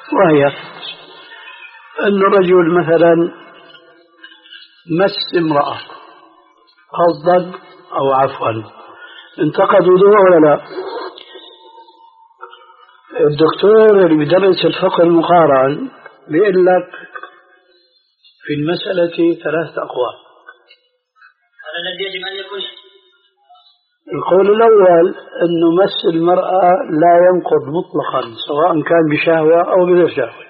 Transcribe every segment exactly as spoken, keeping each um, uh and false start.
وهي أن الرجل مثلا مس امرأة قصدا أو عفوا انتقد وضوءه ولا لا؟ الدكتور اللي بيدرس الفقه المقارن بيقول لك في المسألة ثلاثة أقوال. هذا الذي يجب أن يكون. القول الأول أنه مس المرأة لا ينقض مطلقا سواء كان بشهوة أو بغير شهوة.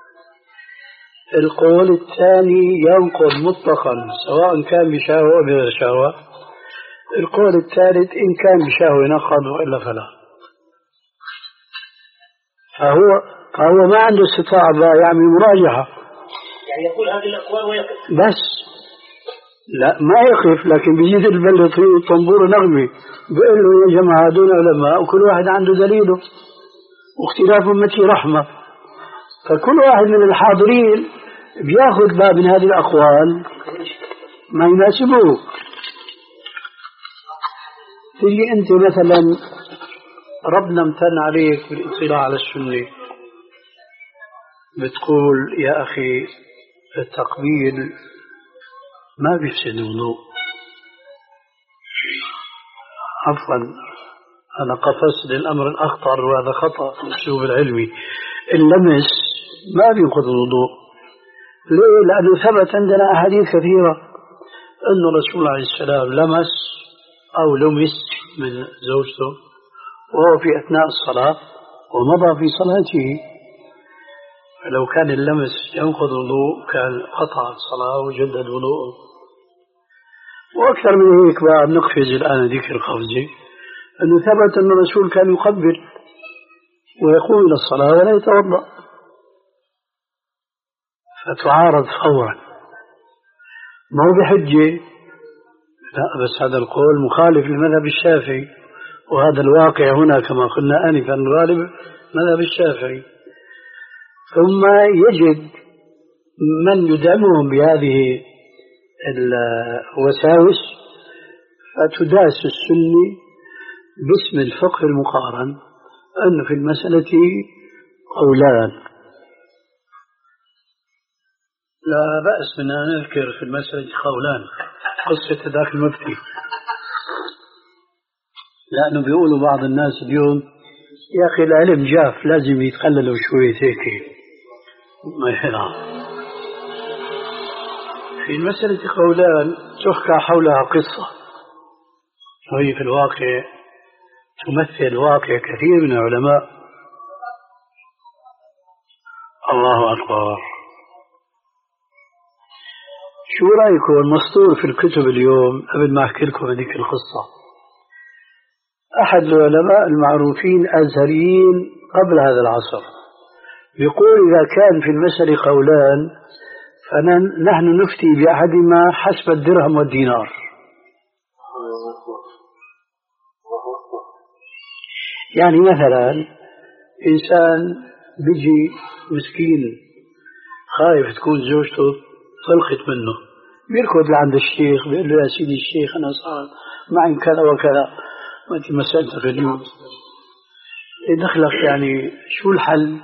القول الثاني ينقض مطلقا سواء كان بشهوة أو بغير شهوة. القول الثالث إن كان بشهوة نقض وإلا فلا. فهو فهو ما عنده استطاعة يعمل مراجعة، يعني يقول هذه الأقوال ويقف بس لا ما يقف، لكن بيجي البلد طنبور نغمي بيقول له يا جماعة هذول علماء وكل واحد عنده دليله واختلاف أمتي رحمة. فكل واحد من الحاضرين بياخذ باب من هذه الأقوال ما يناسبه. تيجي أنت مثلا ربنا امتن عليك بالاطلاع على السنة، بتقول يا أخي التقبيل ما بيفسد الوضوء. عفوا أنا قفزت للأمر الأخطر وهذا خطأ في الأسلوب العلمي. اللمس ما بينقض الوضوء. ليه؟ لأنه ثبت عندنا أحاديث كثيرة أن الرسول عليه السلام لمس أو لمس من زوجته وهو في أثناء الصلاة ومضى في صلاته. فلو كان اللمس ينقض الوضوء كان قطع الصلاة وجدد وضوءه. وأكثر من هيك بقى نقفز الآن ذكر قفزة أنه ثبت أن الرسول كان يقبل ويقوم إلى الصلاة ولا يتوضأ، فتعارض فورا. ما هو بحجة، لا، بس هذا القول مخالف للمذهب الشافعي، وهذا الواقع هنا كما قلنا آنفا غالب مذهب الشافعي. ثم يجد من يدعمهم بهذه الوساوس فتداس السنة باسم الفقه المقارن أن في المسألة قولان. لا بأس من أن نذكر في المسألة قولان قصة ذاك المفتي، لأنه بيقولوا بعض الناس اليوم يا أخي العلم جاف لازم يتقللوا شوية هيك ما يحرام. في المسألة قولان تحكى حولها قصة، وهي في الواقع تمثل واقع كثير من العلماء. الله أكبر. شو رأيكم المسطور في الكتب اليوم؟ قبل ما أحكي لكم هذيك القصة، أحد العلماء المعروفين أزهريين قبل هذا العصر يقول إذا كان في المسألة قولان فنحن نفتي بأحدهما حسب الدرهم والدينار. يعني مثلا إنسان بيجي مسكين خايف تكون زوجته طلقت منه، بيركض لعند الشيخ بيقول له يا سيدي الشيخ أنا صار معي كذا وكذا وأنت مسألتك اليوم دخلك، يعني شو الحل؟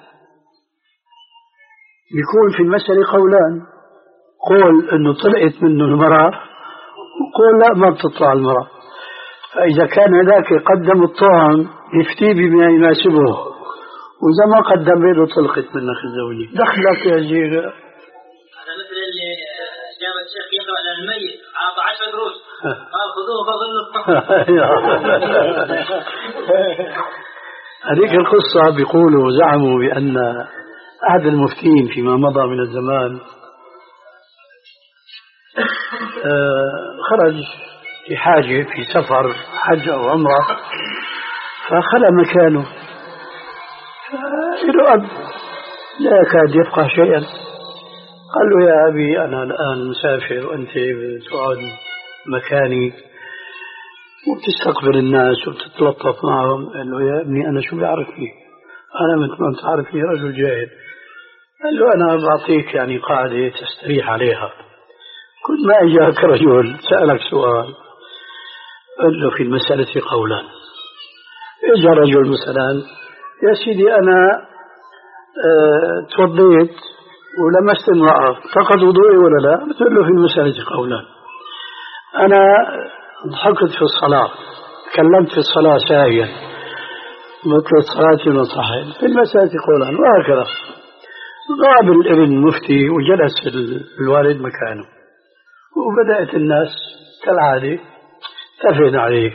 بيكون في المسألة قولان، قول أنه طلقت منه المرأة وقول لا ما بتطلع المرأة. فإذا كان هذاك قدم الطعن يفتي بما يناسبه، وإذا ما قدم بيده طلقت منك الزوجة. دخلك يا شيخ. هذا مثل اللي جاب الشيخ يقرأ على الميت عاطى عشر دروس قال خذوه فظلوا. هذيك القصة بيقولوا زعموا بأن أحد المفتين فيما مضى من الزمان خرج في حاجة في سفر حج أو عمرة فخلى مكانه، فإنه أب لا يكاد يفقه شيئا. قال له يا أبي أنا الآن مسافر وأنت بتقعد مكاني وبتستقبل الناس وبتتلطف معهم. قال له يا ابني أنا شو بعرفني، أنا مثل ما تعرفني رجل جاهل. قال له أنا بعطيك يعني قاعدة تستريح عليها. كل ما أجاك رجل سألك سؤال قال له في المسألة قولان. إجا رجل مثلا يا سيدي أنا أه توضيت ولمست امرأة فقد وضوئي ولا لا؟ بتقول له في المسألة قولان. أنا ضحكت في الصلاة، تكلمت في الصلاة ساهيا، مثل صلاتي ونصحي، في المسألة قولان، وهكذا. غاب الابن المفتي وجلس الوالد مكانه، وبدأت الناس كالعادة تفين عليه،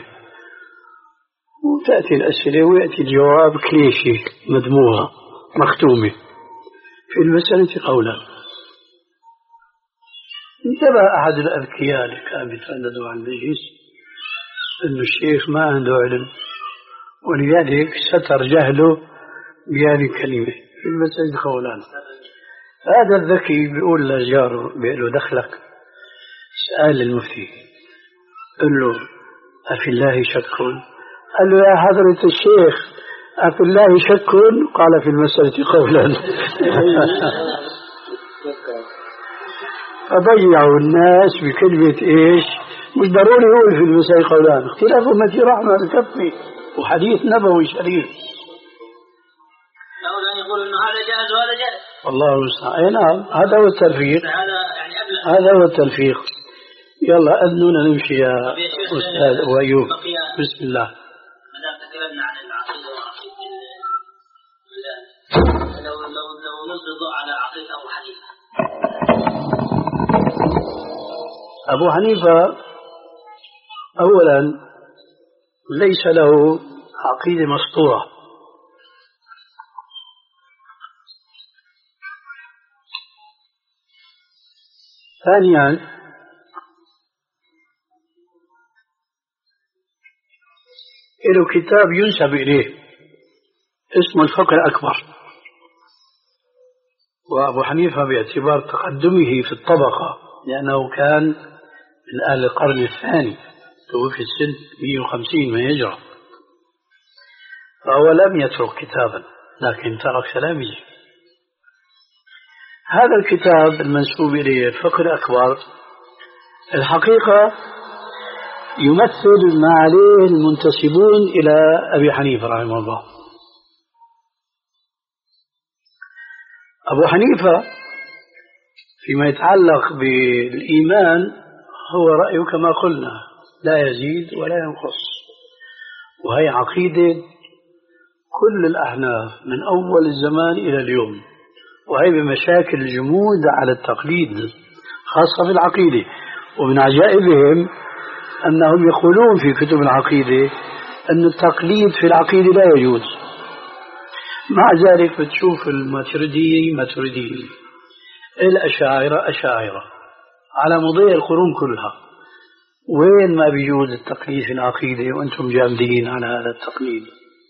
وتأتي الأسئلة ويأتي الجواب كليشي مدموغة مختومة. في المسألة قولا. انتبه أحد الأذكياء اللي كان بيترددوا عن المجلس أن الشيخ ما عنده علم، ولذلك ستر جهله بهذه الكلمة في المسألة قولان. هذا الذكي بيقول لجاره، بيقول له دخلك، سأل المفتي قال له أفي الله شك؟ قال له يا حضرة الشيخ أفي الله شك؟ قال في المسألة قولا. فضيعوا الناس بكلمة إيش؟ مش ضروري يقول في المسألة قولان، اختلاف أمتي رحمة بكفي، وحديث نبوي شريف. يقول إنه هذا جائز وهذا جائز. الله المستعان. أي نعم، هذا هو التلفيق. هذا هو التلفيق. يلا أذنونا نمشي يا أستاذ وأيوب. بسم الله. ما دام تكلمنا عن العقيدة وعقيدة البلاد، لو لو لو نلقي الضوء على عقيدة أبو حنيفة. أبو حنيفة أولا ليس له عقيدة مسطورة. ثانيا له كتاب ينسب إليه اسمه الفقه الأكبر، وأبو حنيفة باعتبار تقدمه في الطبقة لأنه كان من أهل القرن الثاني، توفي السنة مئة وخمسين من الهجرة، فهو لم يترك كتابا لكن ترك تلاميذه. هذا الكتاب المنسوب إليه الفقه الأكبر الحقيقة يمثل ما عليه المنتسبون إلى أبي حنيفة رحمه الله. أبو حنيفة فيما يتعلق بالإيمان هو رأيه كما قلنا لا يزيد ولا ينقص، وهي عقيدة كل الأحناف من أول الزمان إلى اليوم، وهي بمشاكل الجمود على التقليد خاصة في العقيدة. ومن عجائبهم أنهم يقولون في كتب العقيدة أن التقليد في العقيدة لا يجوز، مع ذلك بتشوف الماتريدية ماتريدية، الأشاعرة أشاعرة، على مضي القرون كلها. وين ما بيجوز التقليد في العقيدة وأنتم جامدين على هذا التقليد.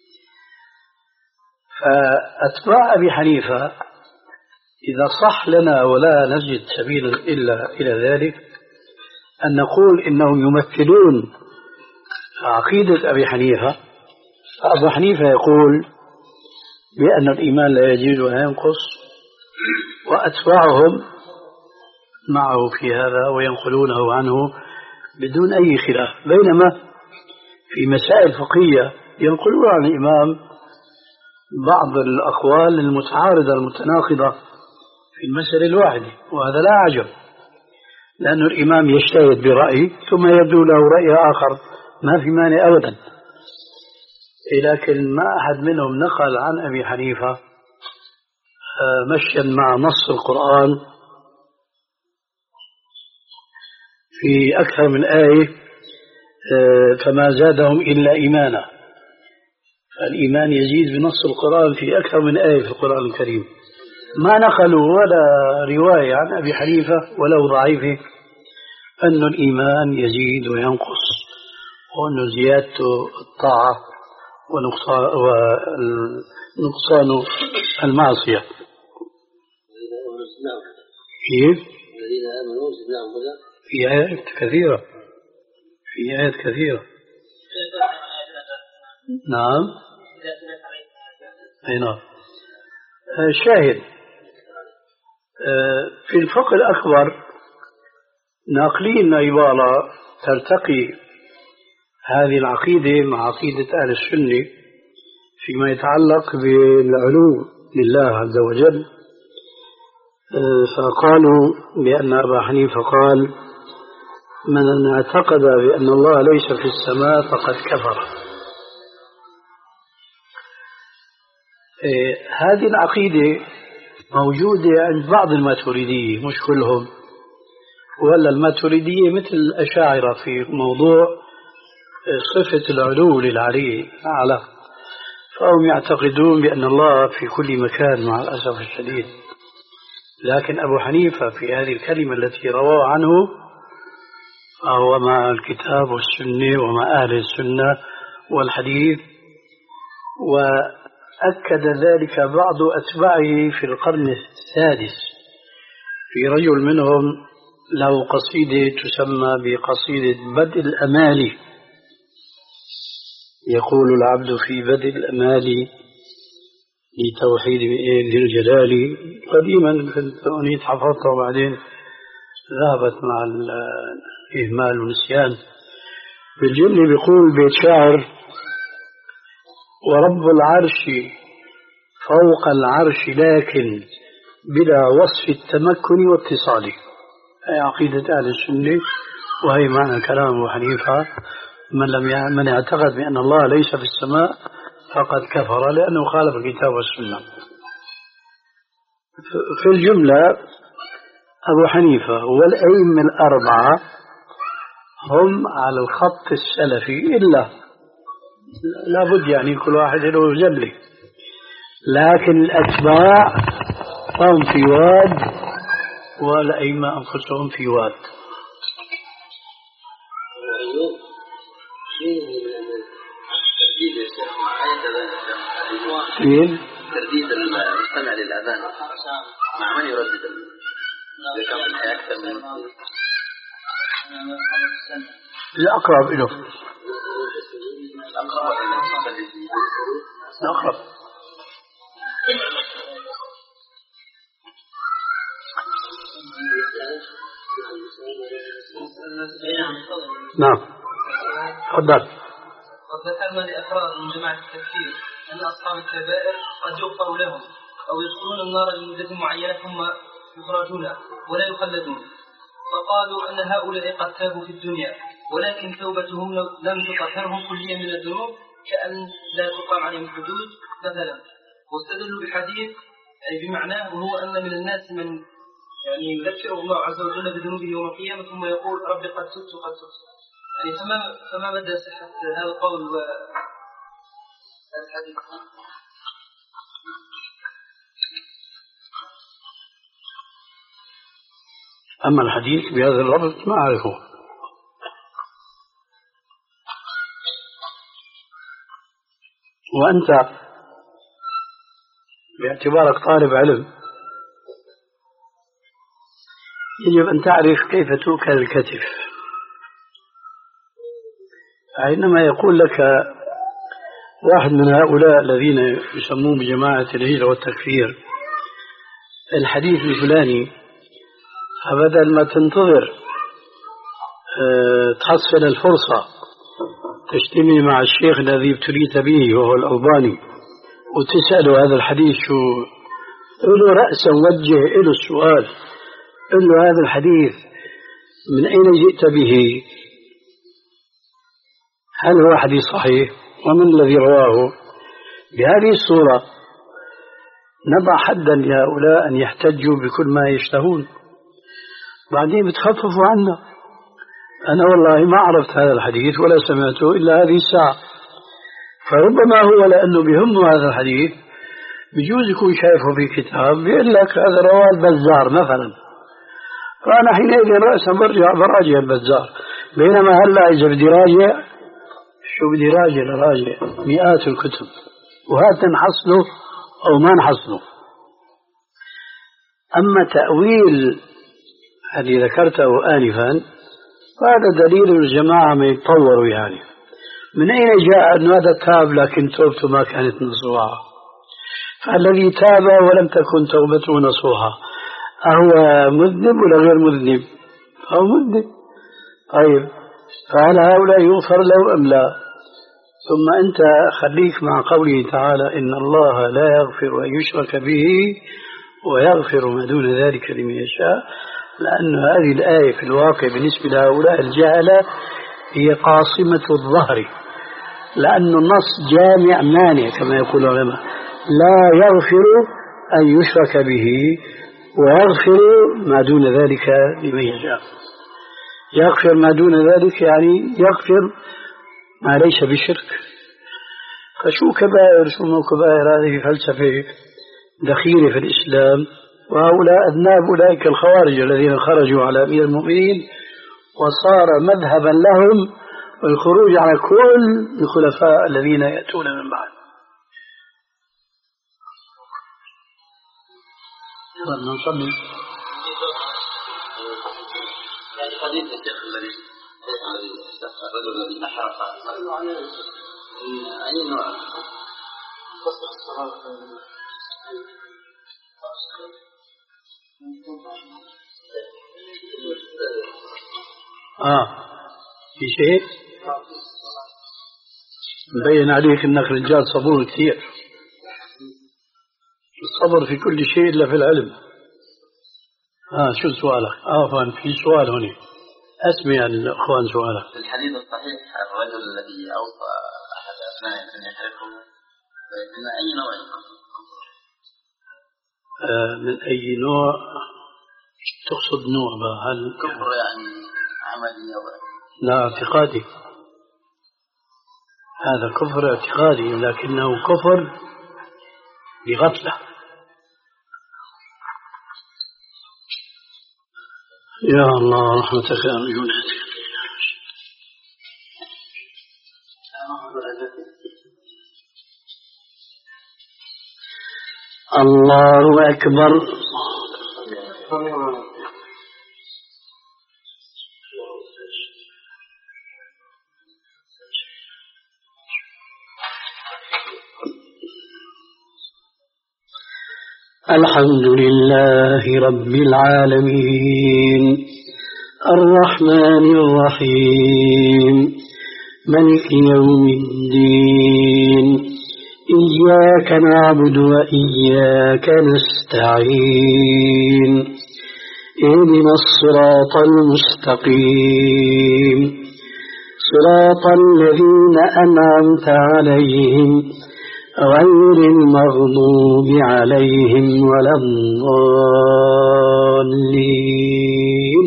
فأتباع أبي حنيفة إذا صح لنا ولا نجد سبيلا إلا إلى ذلك أن نقول إنهم يمثلون عقيدة أبي حنيفة. فأبو حنيفة يقول بأن الإيمان لا يزيد ولا ينقص، وأتباعهم معه في هذا وينقلونه عنه بدون أي خلاف، بينما في مسائل فقهية ينقلون عن الإمام بعض الأقوال المتعارضة المتناقضة في المسألة الواحدة، وهذا لا عجب، لأن الإمام يجتهد برأي ثم يبدو له رأي آخر، ما في مانع أبدا. لكن ما أحد منهم نقل عن أبي حنيفة مشيا مع نص القرآن في أكثر من آية فما زادهم إلا إيمانا. فالإيمان يزيد بنص القرآن في أكثر من آية في القرآن الكريم. ما نقلوا ولا رواية عن أبي حنيفة ولو ضعيفة أن الإيمان يزيد وينقص، وأن زيادته الطاعة ونقصان المعصية. كيف؟ في آيات كثيرة، في آيات كثيرة. نعم. أي نعم. شاهد في الفقه الأكبر ناقلين عبارة ترتقي هذه العقيدة مع عقيدة أهل السنة فيما يتعلق بالعلو لله عز وجل، فقالوا بأن أبا حنيفة قال: من اعتقد بأن الله ليس في السماء فقد كفر. هذه العقيدة موجودة عند بعض الماتريدية، مش كلهم، ولا الماتريدية مثل الأشاعرة في موضوع صفة العلو للعلي أعلى، فهم يعتقدون بأن الله في كل مكان مع الأسف الشديد. لكن أبو حنيفة في هذه الكلمة التي رواه عنه فهو مع الكتاب والسنة ومع أهل السنة والحديث، وأكد ذلك بعض أتباعه في القرن السادس. في رجل منهم له قصيدة تسمى بقصيدة بدء الأمالي، يقول العبد في بدء الأمالي لتوحيد ذي الجلال. قديما كنت أنيت حفظتها وبعدين ذهبت مع الإهمال والنسيان. بالجملة بيقول بيت شاعر: ورب العرش فوق العرش لكن بلا وصف التمكن واتصال. هي عقيدة أهل السنة، وهي معنى كلام أبو حنيفة: من لم من اعتقد بأن الله ليس في السماء فقد كفر، لأنه خالف الكتاب والسنة. في الجملة أبو حنيفة والأئمة الأربعة هم على الخط السلفي، إلا لابد يعني كل واحد له جبلة، لكن الأتباع هم في واد والأئمة أنفسهم في واد. مين؟ ترديد المستمع للأذان مع من يردد؟ إذا كان في الحياة أكثر من الأقرب له. الأقرب الأقرب. نعم تفضل. قد ذكرنا لأفراد من جماعة التكفير أن أصحاب الكبائر قد يغفر لهم أو يدخلون النار لمدة معينة ثم يخرجون ولا يخلدون، فقالوا أن هؤلاء قد تابوا في الدنيا ولكن توبتهم لم تطهرهم كليا من الذنوب كأن لا تقام عليهم الحدود مثلا، واستدلوا بحديث أي بمعناه، وهو أن من الناس من يعني يذكر الله عز وجل بذنوبه يوم القيامة ثم يقول ربي قد تبت قد تبت. يعني فما فما مدى صحة هذا القول و الحديث؟ أما الحديث بهذا اللفظ ما أعرفه. وأنت باعتبارك طالب علم يجب أن تعرف كيف تؤكل الكتف. عندما يقول لك واحد من هؤلاء الذين يسمون بجماعة الهجرة والتكفير الحديث الفلاني، فبدل ما تنتظر تحصل الفرصة تجتمع مع الشيخ الذي ابتليت به وهو الألباني وتسأله هذا الحديث شو، له رأسا وجه له السؤال، قل له هذا الحديث من أين جئت به؟ هل هو حديث صحيح؟ ومن الذي رواه؟ بهذه الصورة نضع حدا لهؤلاء أن يحتجوا بكل ما يشتهون، بعدين بتخففوا عنا. أنا والله ما عرفت هذا الحديث ولا سمعته إلا هذه الساعة، فربما هو لأنه بيهمه هذا الحديث بجوز يكون شايفه في كتاب بيقول لك هذا رواه البزار مثلا، فأنا حينئذ رأسا برجع براجع البزار، بينما هلا إذا بدي راجع شو بدي راجع لراجع مئات الكتب، وهذا نحصله أو ما نحصله. أما تأويل الذي ذكرته آنفا فهذا دليل الجماعة ما يتطوروا، يعني من أين جاء أن هذا تاب لكن توبته ما كانت نصوحة؟ فالذي تاب ولم تكن توبته نصوحة أهو مذنب ولا غير مذنب؟ أو مذنب. طيب فهل هؤلاء يغفر له أم لا؟ ثم أنت خليك مع قوله تعالى إن الله لا يغفر أن يشرك به ويغفر ما دون ذلك لمن يشاء، لأن هذه الآية في الواقع بالنسبة لهؤلاء الجهلة هي قاصمة الظهر، لأن النص جامع مانع كما يقول العلماء، لا يغفر أن يشرك به ويغفر ما دون ذلك لمن يشاء. يغفر ما دون ذلك يعني يغفر ما ليس بشرك. فشو كبائر شو مو كبائر؟ هذه فلسفة دخيلة في الإسلام، وهؤلاء أذناب أولئك الخوارج الذين خرجوا على أمير المؤمنين وصار مذهبا لهم الخروج على كل الخلفاء الذين يأتون من بعد. نصلي. يعني حديث الشيخ الذي الرجل الذي أحرق أي نوع؟ آه في شيء مبين عليك أنك رجال صبور كثير. الصبر في كل شيء إلا في العلم. آه شو سؤالك؟ عفوا في سؤال هنا، أسمع الأخوان سؤالك. الحديث الصحيح الرجل الذي أوصى أحد أبنائه أن يحرقه من أي نوع؟ آه من أي نوع تقصد؟ نوع هل كفر يعني عملي أو لا اعتقادي؟ هذا كفر اعتقادي لكنه كفر بغفلة. يا الله رحمتك أرجو. الله أكبر. الحمد لله رب العالمين الرحمن الرحيم ملك يوم الدين إياك نعبد وإياك نستعين اهدنا الصراط المستقيم صراط الذين أنعمت عليهم غير المغضوب عليهم ولا الضالين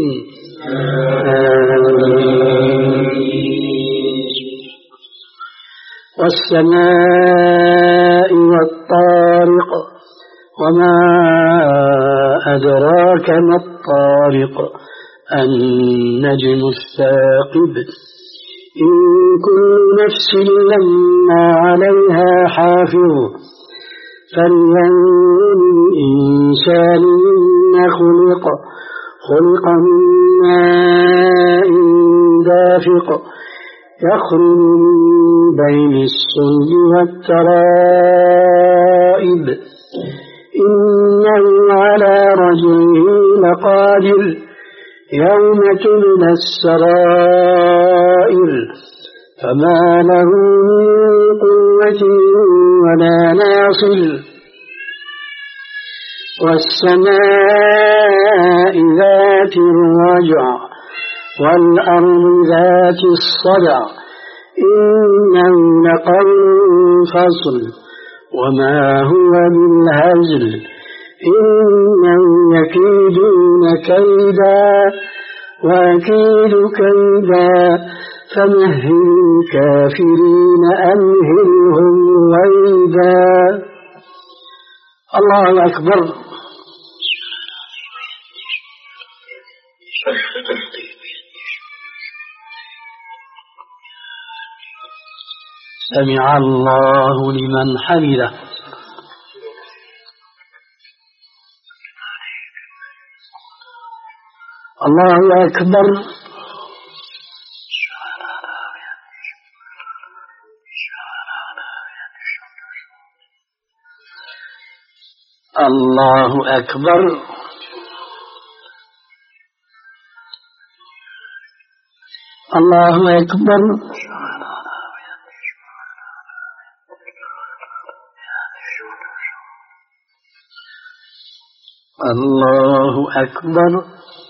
والسماء والطارق وما أدراك ما الطارق النجم الثاقب إن كل نفس لما عليها حافظ فلينظر الإنسان مما خلق خلق من ماء دافق يخرج من بين الصلب والترائب إنه على رجعه لقادر يوم تبلى السرائر فما له من قوة ولا ناصر والسماء ذات الرجع والأرض ذات الصدع إنه لقول فصل وما هو بالهزل إنهم يكيدون كيدا وأكيد كيدا فمهل الكافرين أمهلهم رويدا. الله أكبر. سمع الله لمن حمده. الله أكبر. الله أكبر. الله أكبر. الله أكبر.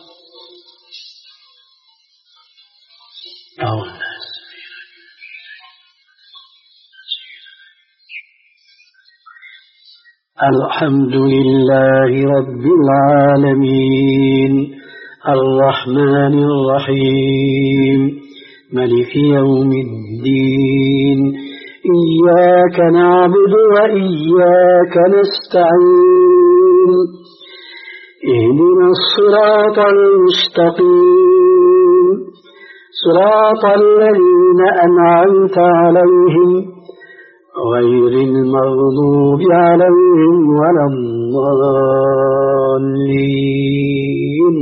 الحمد لله رب العالمين الرحمن الرحيم مالك يوم الدين إياك نعبد وإياك نستعين اهدنا الصراط المستقيم صراط الذين أنعمت عليهم غير المغضوب عليهم ولا الضالين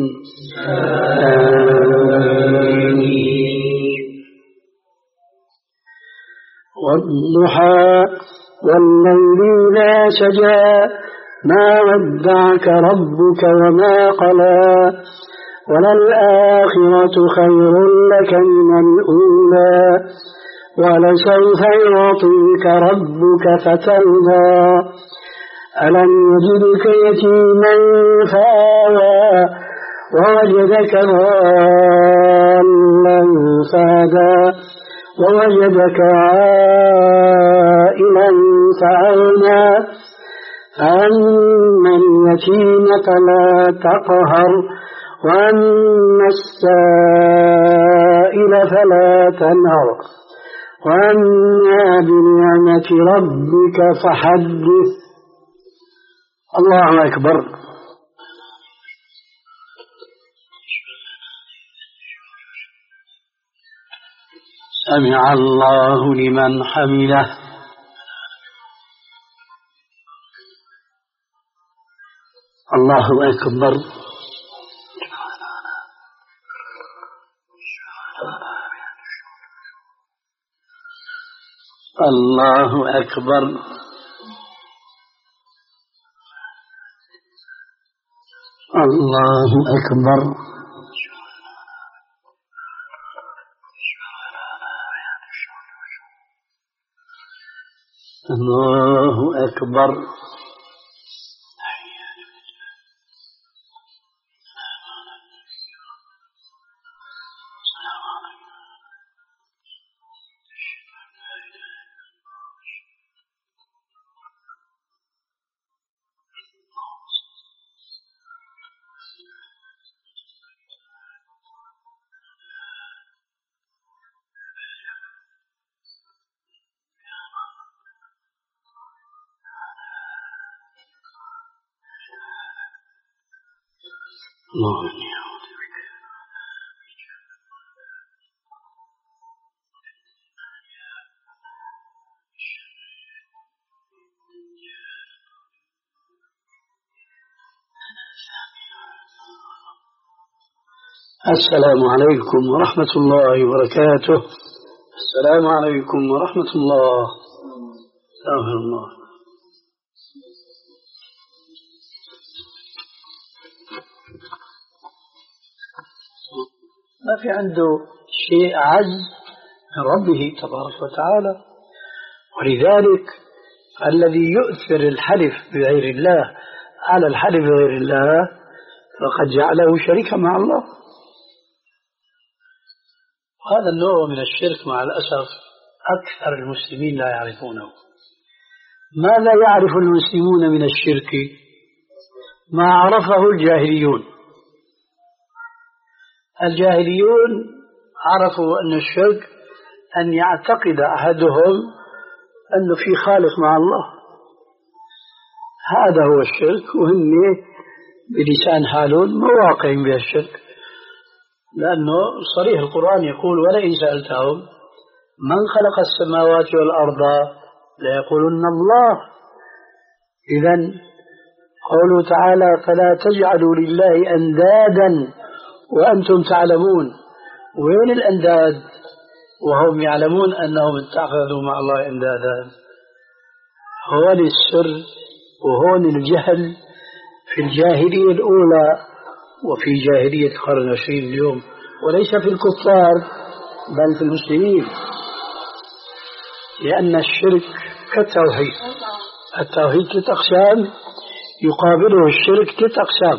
آمين. والضحى والليل إذا سجى ما ودعك ربك وما قلى وللآخرة خير لك من الأولى ولسوف يعطيك ربك فترضى ألم يجدك يتيما فآوى ووجدك ضالا فهدى ووجدك عائلا فأغنى فأما اليتيم فلا تقهر وأما السائل فلا تنهر وأما بنعمة ربك فحدث. الله أكبر. سمع الله لمن حمده. الله أكبر. الله أكبر. الله أكبر. الله أكبر. الله السلام عليكم ورحمة الله وبركاته. السلام عليكم ورحمة الله. استغفر الله. ما في عنده شيء أعز من ربه تبارك وتعالى، ولذلك الذي يؤثر الحلف بغير الله على الحلف بغير الله فقد جعله شريكا مع الله. وهذا النوع من الشرك مع الأسف أكثر المسلمين لا يعرفونه. ماذا يعرف المسلمون من الشرك؟ ما عرفه الجاهليون. الجاهليون عرفوا أن الشرك أن يعتقد أحدهم أنه في خالق مع الله، هذا هو الشرك، وهم بلسان حالهم مواقعين بها الشرك، لأنه صريح القرآن يقول ولئن سألتهم من خلق السماوات والأرض ليقولن الله. إذن قوله تعالى فلا تجعلوا لله أندادا وأنتم تعلمون. وين الأنداد وهم يعلمون أنهم اتخذوا مع الله أندادا؟ هون السر وهون الجهل في الجاهلية الأولى وفي جاهلية القرن العشرين اليوم، وليس في الكفار بل في المسلمين، لأن الشرك كالتوحيد. التوحيد ثلاث أقسام: يقابله الشرك ست أقسام: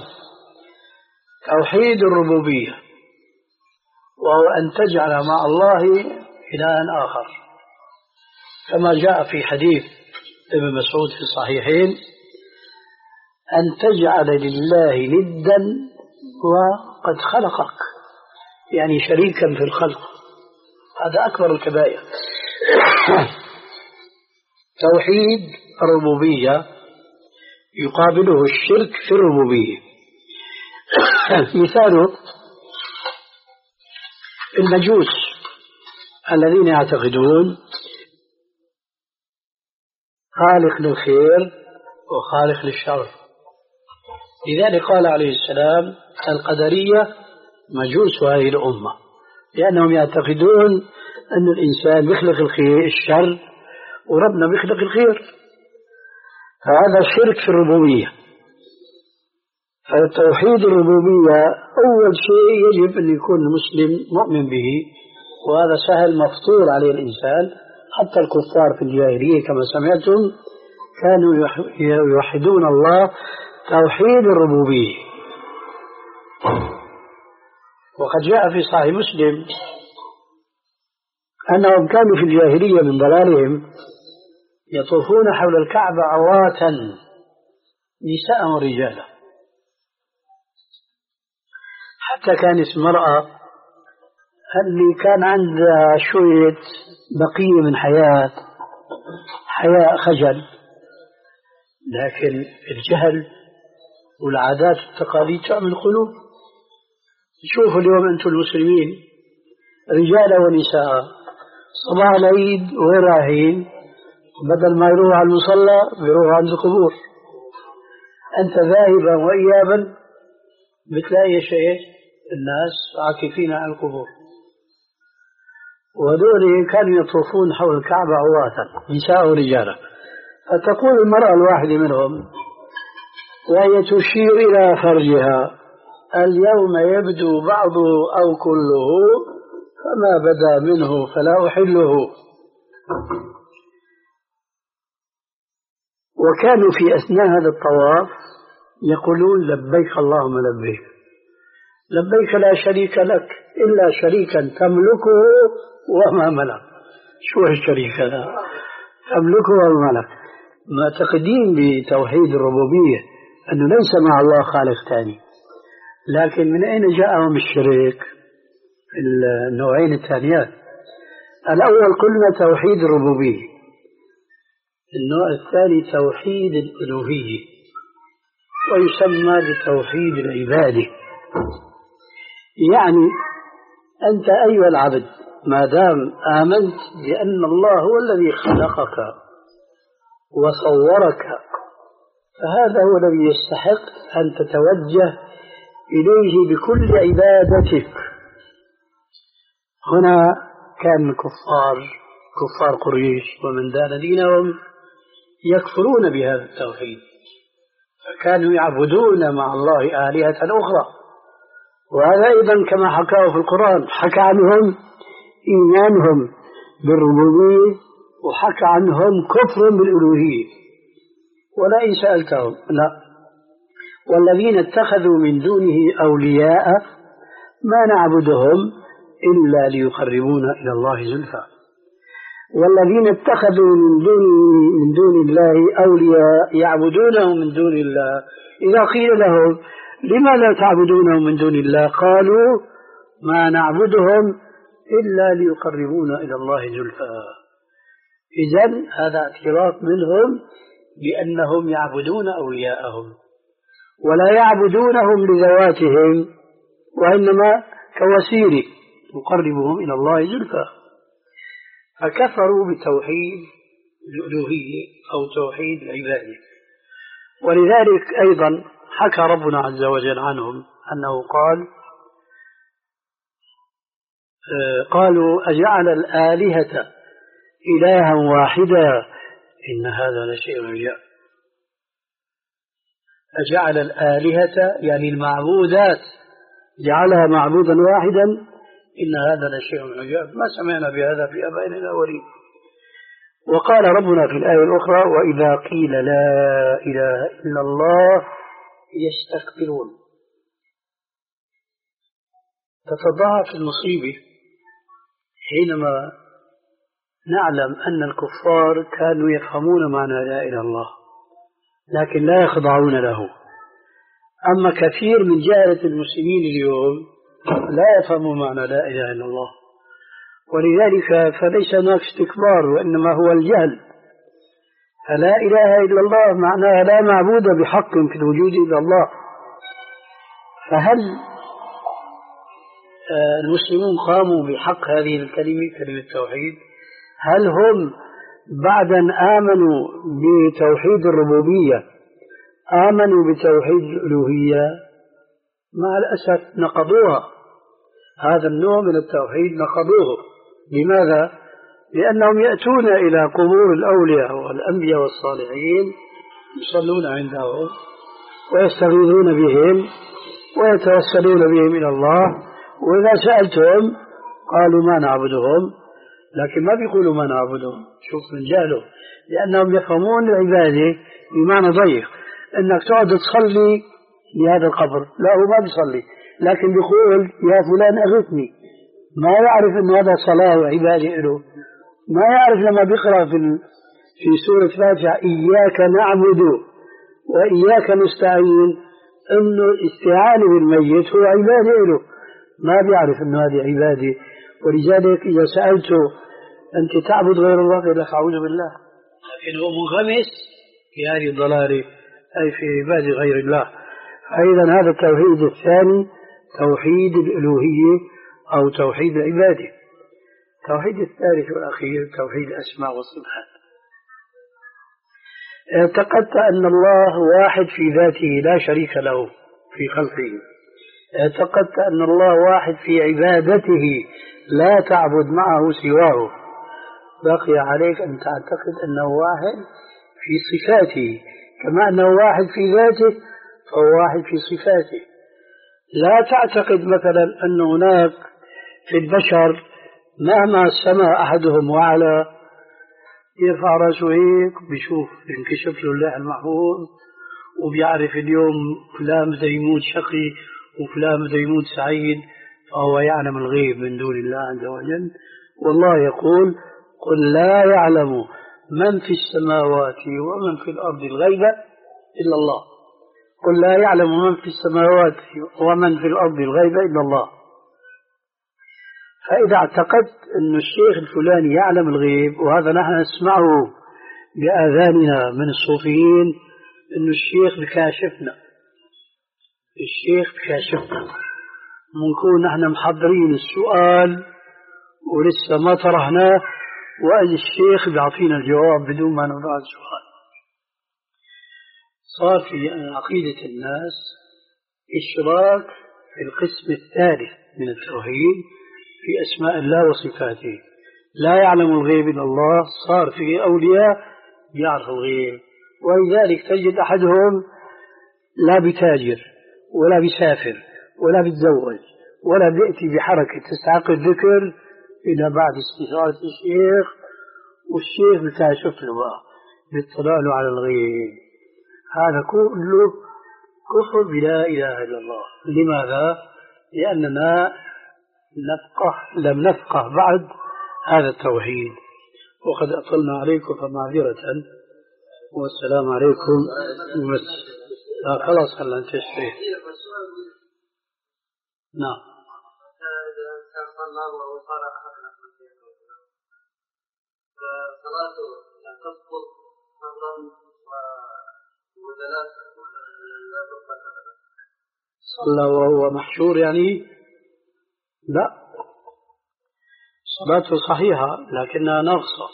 توحيد الربوبية، وهو أن تجعل مع الله إلها آخر، كما جاء في حديث ابن مسعود في الصحيحين: أن تجعل لله ندا وقد خلقك، يعني شريكا في الخلق. هذا أكبر الكبائر. توحيد الربوبية يقابله الشرك في الربوبية. مثاله المجوس الذين يعتقدون خالق للخير وخالق للشر. لذلك قال عليه السلام: القدرية مجوس هذه الأمة، لأنهم يعتقدون أن الإنسان بيخلق الخير الشر وربنا بيخلق الخير، فهذا شرك في الربوبية. فتوحيد الربوبية أول شيء يجب أن يكون المسلم مؤمن به، وهذا سهل مفطور عليه الإنسان. حتى الكفار في الجاهلية كما سمعتم كانوا يوحدون الله توحيد الربوبية. وقد جاء في صحيح مسلم أنهم كانوا في الجاهلية من ضلالهم يطوفون حول الكعبة عراة نساء ورجالا، حتى كانت المرأة اللي كان عندها شوية بقية من حياة حياء خجل، لكن الجهل والعادات والتقاليد تعمل قلوب. شوفوا اليوم أنتم المسلمين رجال ونساء صباح العيد وين رايحين؟ بدل ما يروحوا على المصلى بيروحوا عند القبور. أنت ذاهبا وإيابا بتلاقي شيء الناس عاكفين على القبور، وهذول كانوا يطوفون حول الكعبة عراة نساء ورجالا. فتقول المرأة الواحدة منهم وهي تشير إلى فرجها: اليوم يبدو بعضه أو كله، فما بدا منه فلا أحله. وكانوا في أثناء هذا الطواف يقولون: لبيك اللهم لبيك، لبيك لا شريك لك إلا شريكا تملكه وما ملك. شو الشريك هذا؟ تملكه وما ملك. معتقدين بتوحيد الربوبية أنه ليس مع الله خالق ثاني، لكن من أين جاءهم الشريك في النوعين الثانيات؟ الأول قلنا توحيد الربوبية، النوع الثاني توحيد الألوهية، ويسمى بتوحيد العبادة. يعني أنت أيها العبد ما دام آمنت بأن الله هو الذي خلقك وصورك، فهذا هو الذي يستحق أن تتوجه إليه بكل عبادتك. هنا كان الكفار كفار قريش ومن دان دينهم يكفرون بهذا التوحيد، فكانوا يعبدون مع الله آلهة أخرى. وهذا أيضا كما حكاه في القرآن، حكى عنهم إيمانهم بالربوبية وحكى عنهم كفر بالألوهية. ولئن سألتهم لا والذين اتخذوا من دونه أولياء ما نعبدهم إلا ليقربونا إلى الله زلفى. والذين اتخذوا من دون من دون الله أولياء يعبدونه من دون الله إذا قيل لهم لما لا تعبدونه من دون الله قالوا ما نعبدهم إلا ليقربونا إلى الله زلفى. إذن هذا اعتراف منهم بأنهم يعبدون أولياءهم ولا يعبدونهم لذواتهم، وإنما كوسيلة يقربهم إلى الله زلفى. فكفروا بتوحيد الألوهية أو توحيد العبادة. ولذلك أيضا حكى ربنا عز وجل عنهم أنه قال قالوا أجعل الآلهة إلها واحدا إن هذا لشيء عجاب. أجعل الآلهة يعني المعبودات جعلها معبودا واحدا إن هذا لشيء عجاب، ما سمعنا بهذا في آبائنا الأولين. وقال ربنا في الآية الأخرى وإذا قيل لا إله إلا الله يستكبرون. تتضاعف المصيبة حينما نعلم أن الكفار كانوا يفهمون معنى لا إله إلا الله لكن لا يخضعون له. أما كثير من جهلة المسلمين اليوم لا يفهمون معنى لا إله إلا الله، ولذلك فليس هناك استكبار وإنما هو الجهل. فلا إله إلا الله معناها لا معبود بحق في الوجود إلا الله. فهل المسلمون قاموا بحق هذه الكلمة كلمة التوحيد؟ هل هم بعد أن آمنوا بتوحيد الربوبية آمنوا بتوحيد الألوهية؟ مع الأسف نقضوها. هذا النوع من التوحيد نقضوه. لماذا؟ لأنهم يأتون إلى قبور الأولياء والأنبياء والصالحين يصلون عندهم ويستغيثون بهم ويتوسلون بهم إلى الله، وإذا سألتهم قالوا ما نعبدهم، لكن ما بيقولوا ما نعبدهم. شوف من جهله، لأنهم يفهمون العبادة بمعنى ضيق، أنك تقعد تصلي لهذا القبر. لا، هو ما بيصلي لكن بيقول يا فلان أغثني. ما يعرف أن هذا صلاة وعبادة له. ما يعرف لما بيقرأ في في سورة الفاتحة إياك نعبد وإياك نستعين أنه الاستعانة بالميت هو عبادة له. ما بيعرف أن هذه عبادة. ولذلك إذا سألته أنت تعبد غير الله قال لك أعوذ بالله، لكن هو منغمس في هذه الضلالة أي في عبادة غير الله. أيضا هذا التوحيد الثاني توحيد الألوهية أو توحيد العبادة. التوحيد الثالث والأخير توحيد الأسماء والصفات. اعتقدت أن الله واحد في ذاته لا شريك له في خلقه. اعتقدت أن الله واحد في عبادته لا تعبد معه سواه. بقي عليك أن تعتقد أنه واحد في صفاته، كما أنه واحد في ذاته فهو واحد في صفاته. لا تعتقد مثلا أن هناك في البشر مهما سمع أحدهم وعلى يرفع رأسه هيك بيشوف ينكشف له اللوح المحفوظ وبيعرف اليوم فلان بده يموت شقي وفلان بده يموت سعيد، فهو يعلم الغيب من دون الله عز وجل. والله يقول قل لا يعلم من في السماوات ومن في الأرض الغيب إلا الله. قل لا يعلم من في السماوات ومن في الأرض الغيب إلا الله. فإذا اعتقدت أن الشيخ الفلاني يعلم الغيب، وهذا نحن نسمعه بآذاننا من الصوفيين أن الشيخ بكاشفنا، الشيخ بكاشفنا، منكون نحن محضرين السؤال ولسه ما طرحناه وأجي الشيخ بيعطينا الجواب بدون ما نوضع السؤال. صار في عقيدة الناس إشراك في القسم الثالث من التوحيد في أسماء الله وصفاته. لا يعلم الغيب إلا الله، صار في أولياء يعرف الغيب. ولذلك تجد أحدهم لا بتاجر ولا بيسافر ولا بيتزوج ولا بيأتي بحركة تستحق الذكر إلى بعد استشارة الشيخ، والشيخ بتاشف له بقى بيطلع له على الغيب. هذا كله كفر بلا إله إلا الله. لماذا؟ لأننا نفقه لم نفقه بعد هذا التوحيد. وقد أطلنا عليكم فمعذرة، والسلام عليكم. لا خلاص خلنا ننتهي. نعم. فصلاته تسقط فرضا وثلاث صلى وهو محشور يعني؟ لا، صلاته صحيحة لكنها ناقصة.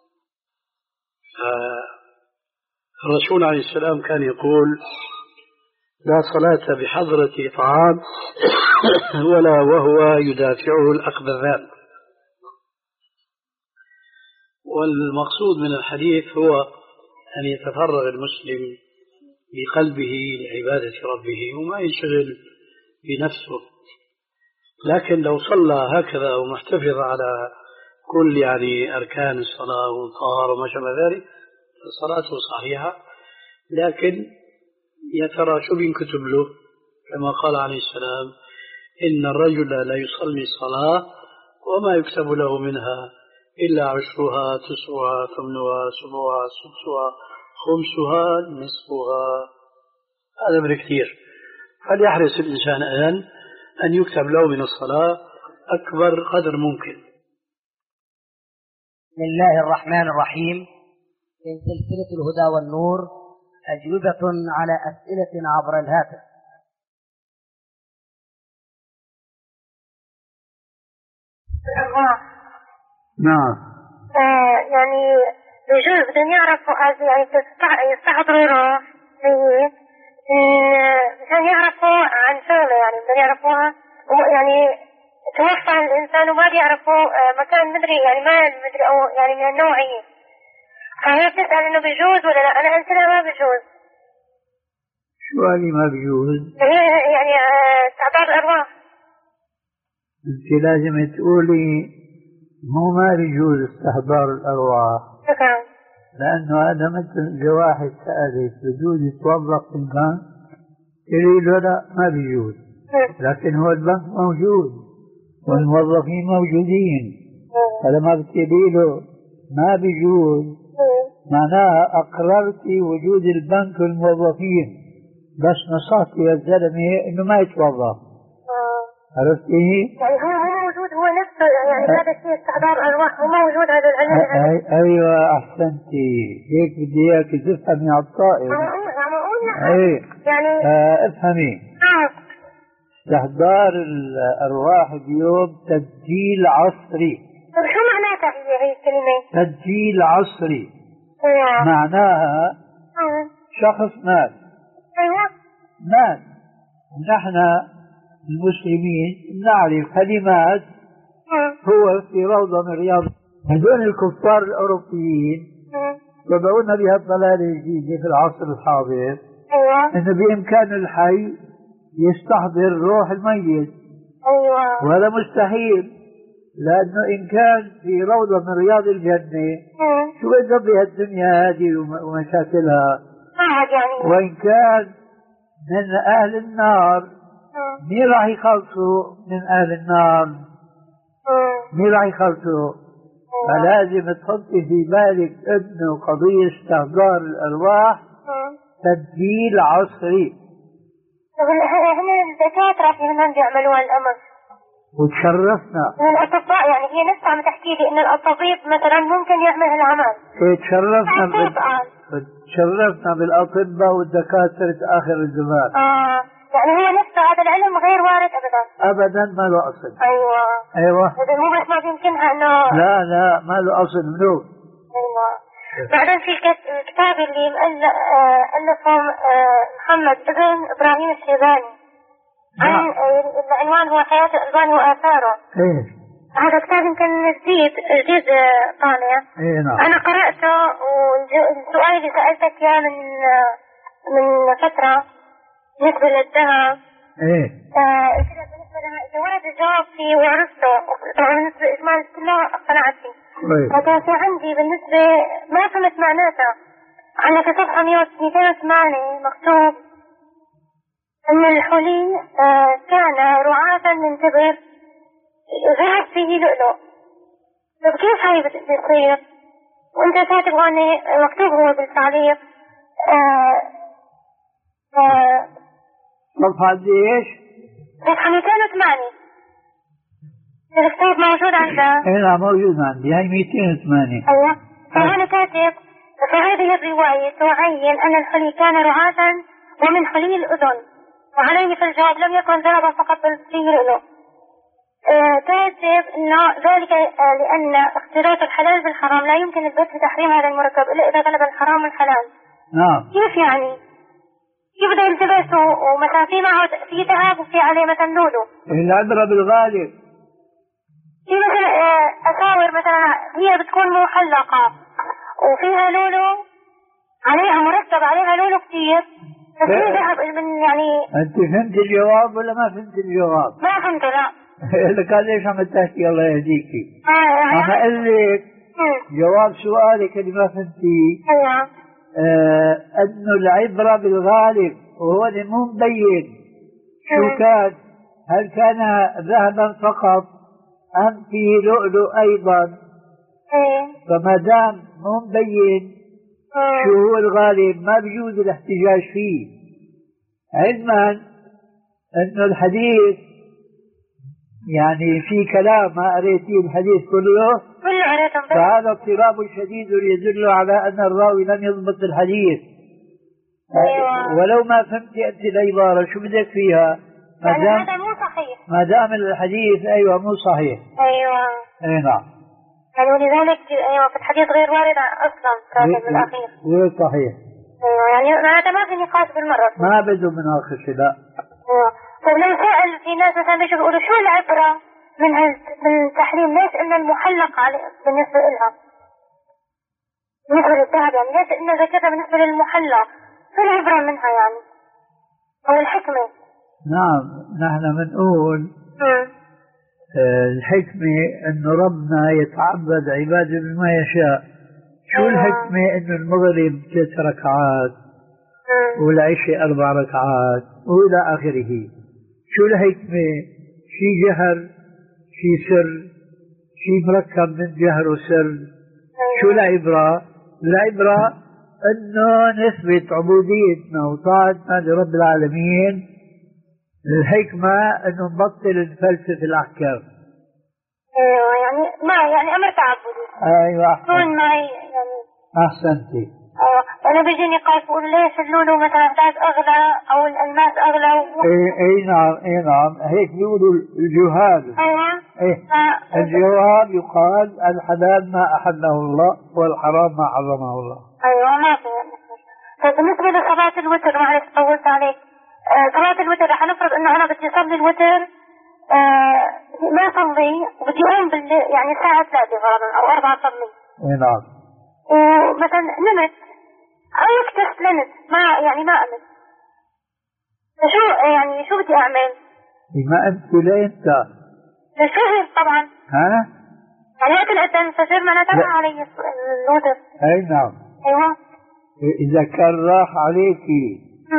الرسول عليه السلام كان يقول لا صلاة بحضرة طعام ولا وهو يدافعه الأخبثان. والمقصود من الحديث هو أن يتفرغ المسلم بقلبه لعبادة ربه وما ينشغل بنفسه. لكن لو صلى هكذا ومحتفظ على كل يعني أركان الصلاة والطهارة وما شابه ذلك صلاته صحيحة، لكن يا ترى شو بينكتب له؟ كما قال عليه السلام: إن الرجل لا يصلي الصلاة وما يكتب له منها إلا عشرها تسعها ثمنها سبعها سدسها خمسها نصفها. هذا بالكثير. فليحرص الإنسان الآن أن يكتب له من الصلاة أكبر قدر ممكن. بسم الله الرحمن الرحيم. من سلسلة الهدى والنور أجوبة على أسئلة عبر الهاتف. نعم. آه يعني يجوز بدهم يعرفوا يعني يستحضروا روح عشان يعرفوا عن شغلة، يعني بدهم يعرفوها يعني توفى الإنسان وما بيعرفوا مكان مدري يعني ما مدري أو يعني من النوعية، فهي بتسأل إنه بيجوز ولا لا. أنا قلت لها ما بيجوز. شو اللي ما بيجوز؟ هي يعني استعباد الأرواح. أنت لازم تقولي مو ما بيجوز استحضار الأرواح. شكرا. لأنه هذا مثل إذا واحد سألك بجوز يتوظف في البنك، تقولي له لا ما بيجوز، لكن هو البنك موجود والموظفين موجودين، فلما بتقولي له ما بيجوز معناها أقررتي وجود البنك والموظفين، بس نصحتي يا زلمة إنه ما يتوظف. عرفتي؟ يعني هو مو موجود، هو نفسه يعني هذا الشيء استحضار الأرواح هو موجود هذا العلم. أيوة أحسنتي، هيك بدي إياك تفهمي على الطائر. عم أقول أي يعني آه افهمي. آه. استحضار الأرواح اليوم تسجيل عصري. طيب شو معناتها هي هي الكلمة؟ تسجيل عصري. أيوة. معناها أه. شخص مات. أيوة. مات، ونحن المسلمين نعرف كلمات هو في روضة من رياض. هذول الكفار الأوروبيين يضعون بها الضلالة الجديدة في العصر الحاضر. أيوة. إنه بإمكان الحي يستحضر روح الميت. أيوة. وهذا مستحيل، لأنه إن كان في روضة من رياض الجنة شو يقضي الدنيا هذه ومشاكلها؟ يعني. وإن كان من أهل النار مين راح يخلصوا من أهل النار؟ مين راح يخلصوا؟ فلازم تحطي في بالك إنه قضية استحضار الأرواح تسجيل عصري. طب هم الدكاترة في هنا بيعملوا هالأمر وتشرفنا. الأطباء يعني هي نفسها عم تحكي لي إن الطبيب مثلا ممكن يعمل هالعمل. إيه تشرفنا بال... تشرفنا بالأطباء والدكاترة آخر الزمان. آه يعني هو نفسه هذا العلم غير وارد أبدا. أبدا ما له أصل. أيوة. أيوة. إذا مو بس ما بيمكنها إنه. لا لا ما له أصل منو. أيوة. بعدين في الكتاب اللي ألفه محمد ابن إبراهيم الشيباني. عن العنوان هو حياة الألباني وآثاره. إيه. هذا كتاب يمكن جديد جديد طالع. إيه نعم. أنا قرأته والسؤال اللي سألتك إياه من من فترة بالنسبة للذهب. إيه. قلت لك بالنسبة لها إذا ورد الجواب فيه وعرفته طبعا بالنسبة لإجمال كله اقتنعت فيه. كويس. لكن في عندي بالنسبة ما فهمت معناتها. عندنا في صفحة مئتين وثمانية مكتوب أن الحلي آه كان رعاة من تبر ذهب فيه لؤلؤ. طيب كيف هاي بتصير؟ وانت كاتب هون مكتوب هو بالتعليق آه آه صفحة ايش؟ صفحة مئتين وثمانية الكتاب موجود عندها. ايه نعم موجود عندي، هاي مئتين وثمانية. ايوه. فهنا كاتب في هذه الرواية تعين أن الحلي كان رعاة ومن حلي الأذن، وعليه في الجواب لم يكن ذهبا فقط بل فيه لؤلؤ. آه كاتب انه ذلك آه لان اختلاط الحلال بالحرام لا يمكن البت بتحريم هذا المركب الا اذا غلب الحرام والحلال. نعم. كيف يعني؟ كيف بده يلتبس ومثلا في معه في ذهب وفي عليه مثلا لولو؟ العبرة بالغالب. في مثلا آه اساور مثلا هي بتكون محلقة وفيها لولو عليها مركب عليها لولو كثير. بس هي ذهب من يعني. انت فهمت الجواب ولا ما فهمت الجواب؟ ما فهمت لا. لك ليش عم تحكي الله يهديكي؟ آه عم أقول لك جواب سؤالك اللي ما فهمتيه. أيوة. آه أنه العبرة بالغالب وهو مو مبين شو كان، هل كان ذهبا فقط أم فيه لؤلؤ أيضا؟ فما دام مو مبين شو هو الغالب ما بيجوز الاحتجاج فيه، علما أنه الحديث يعني في كلام ما قريتيه الحديث كله فهذا اضطراب شديد يدل على أن الراوي لم يضبط الحديث. أيوة. ولو ما فهمت أنت العبارة شو بدك فيها؟ ما يعني دام هذا مو صحيح، ما دام الحديث أيوة مو صحيح. أيوة. أي نعم. يعني ولذلك أيوة في الحديث غير وارد أصلا كاتب الأخير. غير صحيح. أيوة يعني هذا ما في نقاش بالمرة. ما بده مناقشة لا. أيوة. طيب لو سأل في ناس مثلا بيجوا بيقولوا شو العبرة من من التحريم؟ ليش إن المحلق عليه بالنسبة لها؟ بالنسبة للذهب يعني ليش إن ذكرها بالنسبة للمحلق؟ شو العبرة منها يعني؟ أو الحكمة؟ نعم نحن بنقول آه الحكمة إنه ربنا يتعبد عباده بما يشاء. شو الحكمة؟ إنه المغرب ثلاث ركعات والعشاء أربع ركعات وإلى آخره. شو الحكمة؟ شي جهر شي سر، شي مركب من جهر وسر. شو العبرة؟ العبرة أنه نثبت عبوديتنا وطاعتنا لرب العالمين. الحكمة أنه نبطل نفلسف الأحكام. أيوة يعني ما يعني أمر تعبدي. أيوة أحسن. كون معي يعني. أحسنتي. أيوة أنا بيجيني قاس بقول ليش اللولو مثلا ذهب أغلى أو الألماس أغلى و... إيه إيه نعم إيه نعم هيك بيقولوا الجهال. أيوة. إيه ف... الجواب يقال الحلال ما أحله الله والحرام ما حرمه الله. أيوة ما في. طيب بالنسبة لصلاة الوتر معلش طولت عليك. آه صلاة الوتر رح نفرض إنه أنا بدي أصلي الوتر آه ما أصلي وبدي أقوم بال يعني الساعة ثلاثة فرضا أو أربعة أصلي. إيه نعم. ومثلا نمت أو استسلمت ما يعني ما أمت. شو يعني شو بدي أعمل؟ ما أنت ولا أنت؟ الفجر طبعا. ها؟ يعني وقت الأذان الفجر ما نتابع علي الوتر. أي نعم. أيوة. إذا كان راح عليكي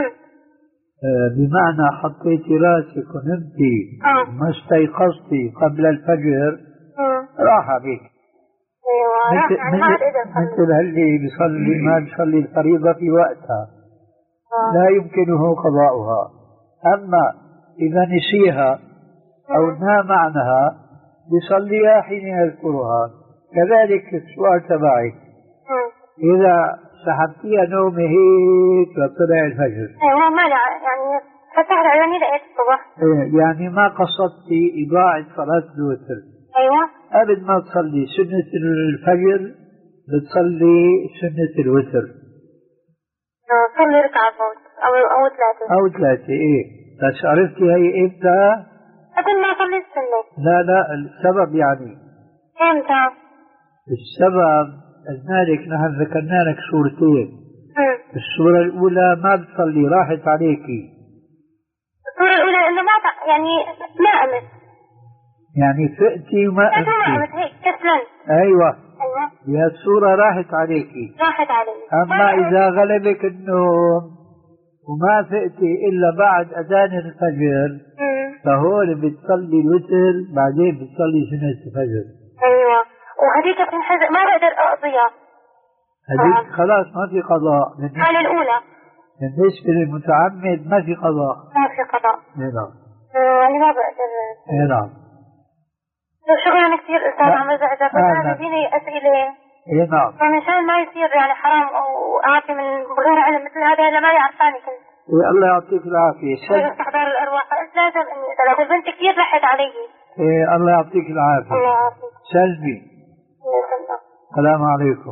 آه بمعنى حطيتي راسك ونمتي ما استيقظتي قبل الفجر راح عليك. أيوة. مثل مثل اللي بيصلي ما بيصلي الفريضة في وقتها لا يمكنه قضاؤها. أما إذا نسيها أو نام عنها بيصليها حين يذكرها. كذلك السؤال تبعك إذا سحبتيها نومي هيك لطلع الفجر. أيوة ما لا يعني فتحت عيوني لقيت الصبح. إيه يعني ما قصدتي إضاعة صلاة الوتر. أيوة. قبل ما تصلي سنة الفجر بتصلي سنة الوتر. صلي ركعة أو أو ثلاثة. أو ثلاثة إيه. بس عرفتي هي إمتى؟ قبل ما أصلي السنة. لا لا السبب يعني. إمتى؟ السبب المالك نحن ذكرنا لك صورتين. م. الصورة الأولى ما بتصلي راحت عليكي. الصورة الأولى إنه ما يعني ما أمت. يعني فقتي وما أمت. ما أمت هيك كسلت. أيوة. أيوة. يا الصورة راحت عليكي. راحت علي. أما إذا غلبك النوم وما فقتي إلا بعد أذان الفجر م. فهون بتصلي الوتر بعدين بتصلي سنة الفجر. أيوة. وهذيك بتنحزق ما بقدر أقضيها. هذيك خلاص ما في قضاء. الحالة الأولى. بالنسبة للمتعمد ما في قضاء. ما في قضاء. إيه نعم. يعني ما بقدر. إيه نعم. شكرا كثير أستاذ عم رزق. أنا بديني أسئلة. إيه نعم. فمشان ما يصير يعني حرام أو أعطي من غير علم مثل هذا اللي ما يعرفاني كنت. إيه الله يعطيك العافية. سلم. استحضار الأرواح فقلت لازم إني أسأل أقول بنتي كثير لحت علي. إيه الله يعطيك العافية. الله يعافيك. سلمي. السلام عليكم.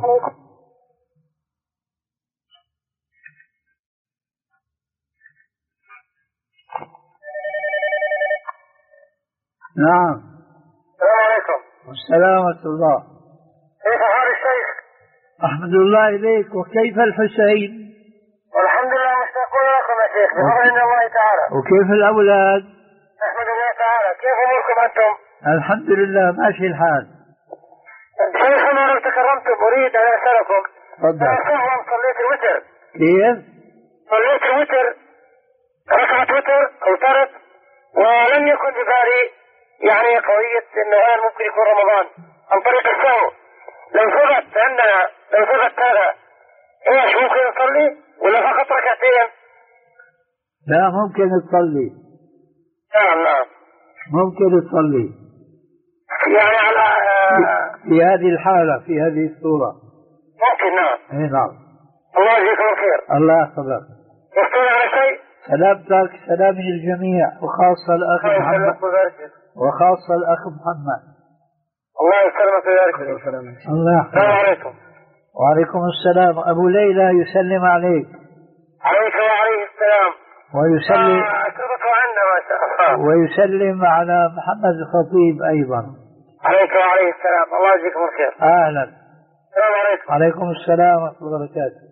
نعم. السلام عليكم. والسلام ورحمة الله. كيف حال الشيخ؟ أحمد الله إليك. وكيف الحسين؟ والحمد لله مشتاقون لكم يا شيخ بفضل الله تعالى. وكيف الأولاد؟ نحمد الله تعالى، كيف أموركم أنتم؟ الحمد لله ماشي الحال. شيخنا لو تكرمتم أريد أن أسألكم. تفضل. أنا سهوا صليت الوتر. كيف؟ صليت الوتر ركعة وتر أو ترك، ولم يكن ببالي يعني قضية إنه هذا ممكن يكون رمضان عن طريق السهو. لو ثبت عندنا لو ثبت هذا إيش ممكن نصلي ولا فقط ركعتين؟ لا ممكن تصلي. نعم نعم. ممكن تصلي. يعني على في هذه الحالة في هذه الصورة. ممكن نعم. اي نعم. الله يجزيكم الخير. الله يحفظك. يحصل على شيء؟ سلامتك سلام للجميع وخاصة الأخ محمد وخاصة الأخ محمد. الله يسلمك ويبارك. الله يحفظك. السلام عليكم. وعليكم السلام. أبو ليلى يسلم عليك. عليك وعليه السلام. ويسلم أشرفه عنا ما شاء الله. ويسلم على محمد الخطيب أيضا. عليك وعليه السلام. الله يجزيكم الخير. أهلا. السلام عليكم. عليكم السلام ورحمة الله وبركاته.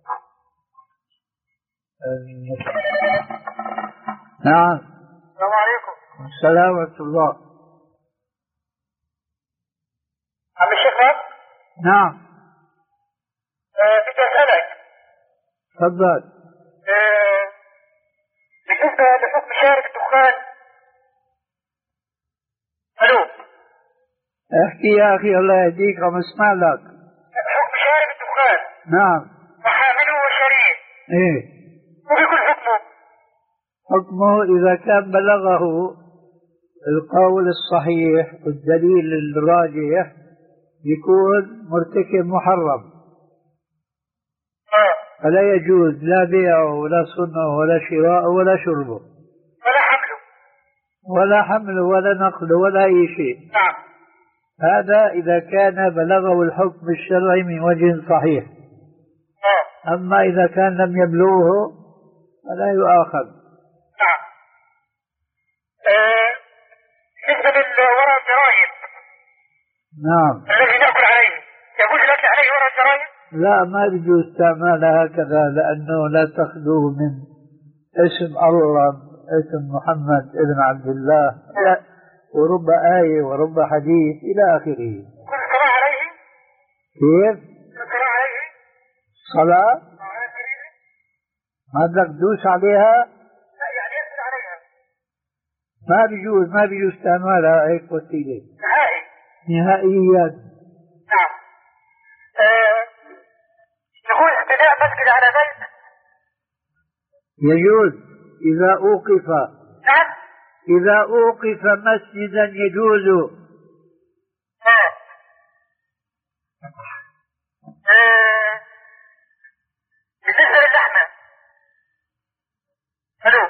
نعم. السلام عليكم. السلام ورحمة الله. عم الشيخ. نعم. بدي أسألك. تفضل. بالنسبة لحكم شارب الدخان. ألو. احكي يا أخي الله يهديك عم اسمع لك. حكم شارب الدخان. نعم. وحامله وشريك. ايه. وبيكون حكمه. حكمه إذا كان بلغه القول الصحيح والدليل الراجح يكون مرتكب محرم. فلا يجوز لا بيعه ولا صنعه ولا شراءه ولا شربه ولا حمله ولا حمله ولا نقله ولا أي شيء. نعم. هذا إذا كان بلغه الحكم الشرعي من وجه صحيح. آه. أما إذا كان لم يبلغه فلا يؤاخذ. نعم. بالنسبة للورق الجرايد. نعم. الذي نأكل عليه يجوز الأكل عليه ورق الجرايد؟ لا ما يجوز استعمالها هكذا لأنه لا تخلو من اسم الله اسم محمد ابن عبد الله لا ورب آية ورب حديث إلى آخره. كل صلاة عليه؟ كيف؟ كل صلاة عليه؟ صلاة؟ ما بدك تدوس عليها؟ لا يعني يسأل عليها. ما بيجوز ما بيجوز استعمالها هيك وسيلة. نهائي. نهائيا. نعم. أه يقول بناء مسجد على بيت. يجوز إذا أوقف. نعم. إذا أوقف مسجدا يجوز. نعم. أه بالنسبة للحمة. ألو.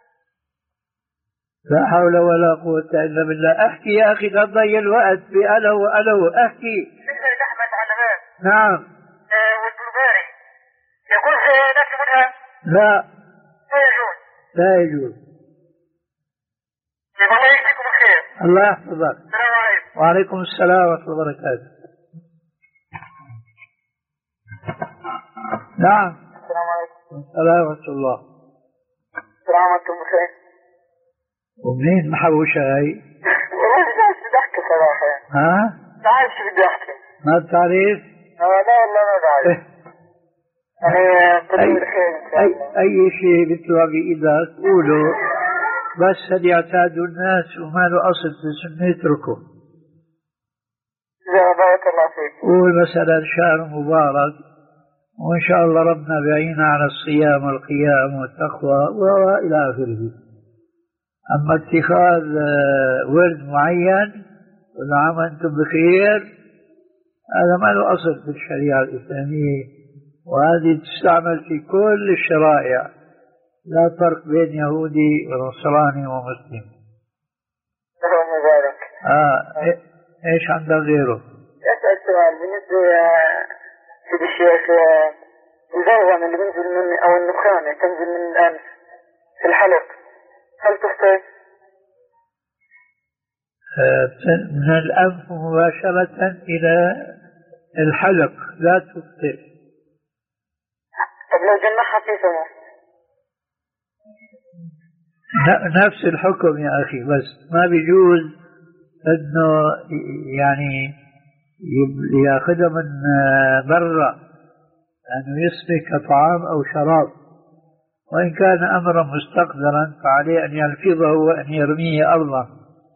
لا حول ولا قوة إلا بالله. أحكي يا أخي لا تضيع الوقت بألو وألو احكي. بالنسبة للحمة تعلمات. نعم. والبلغاري يجوز ناكل منها؟ لا. لا يجوز. لا يجوز. الله يجزيكم الخير. الله يحفظك. السلام عليكم. وعليكم السلام ورحمة الله وبركاته. نعم. السلام عليكم. السلام ورحمة الله. السلام عليكم بخير. ومنين محوشة هاي؟ والله مش بدي احكي صراحة. ها؟ ما عارف شو بدي احكي. ما بتعرف؟ آه لا والله ما بعرف. يعني قدوم الخير ان شاء أي, الله. أي شيء بيطلع بإيدك قوله بس هل يعتادوا الناس وما له أصل في السنة يتركوا. بارك الله فيك. قول مثلا شهر مبارك وإن شاء الله ربنا بيعينا على الصيام والقيام والتقوى وإلى آخره. أما اتخاذ ورد معين كل عام أنتم بخير هذا ما له أصل في الشريعة الإسلامية، وهذه تستعمل في كل الشرائع لا فرق بين يهودي ونصراني ومسلم. الله يبارك. آه إيش عندك غيره؟ أسأل سؤال بالنسبة سيد الشيخ البلغم اللي بينزل من أو النخامة تنزل من الأنف في الحلق هل تفطر؟ من الأنف مباشرة إلى الحلق لا تفطر. طب لو جمعها في فمه؟ نفس الحكم يا أخي، بس ما بيجوز أنه يعني يأخذها من برا أنه يسمك طعام أو شراب، وإن كان أمرا مستقدرا فعليه أن يلفظه وأن يرميه أرضا.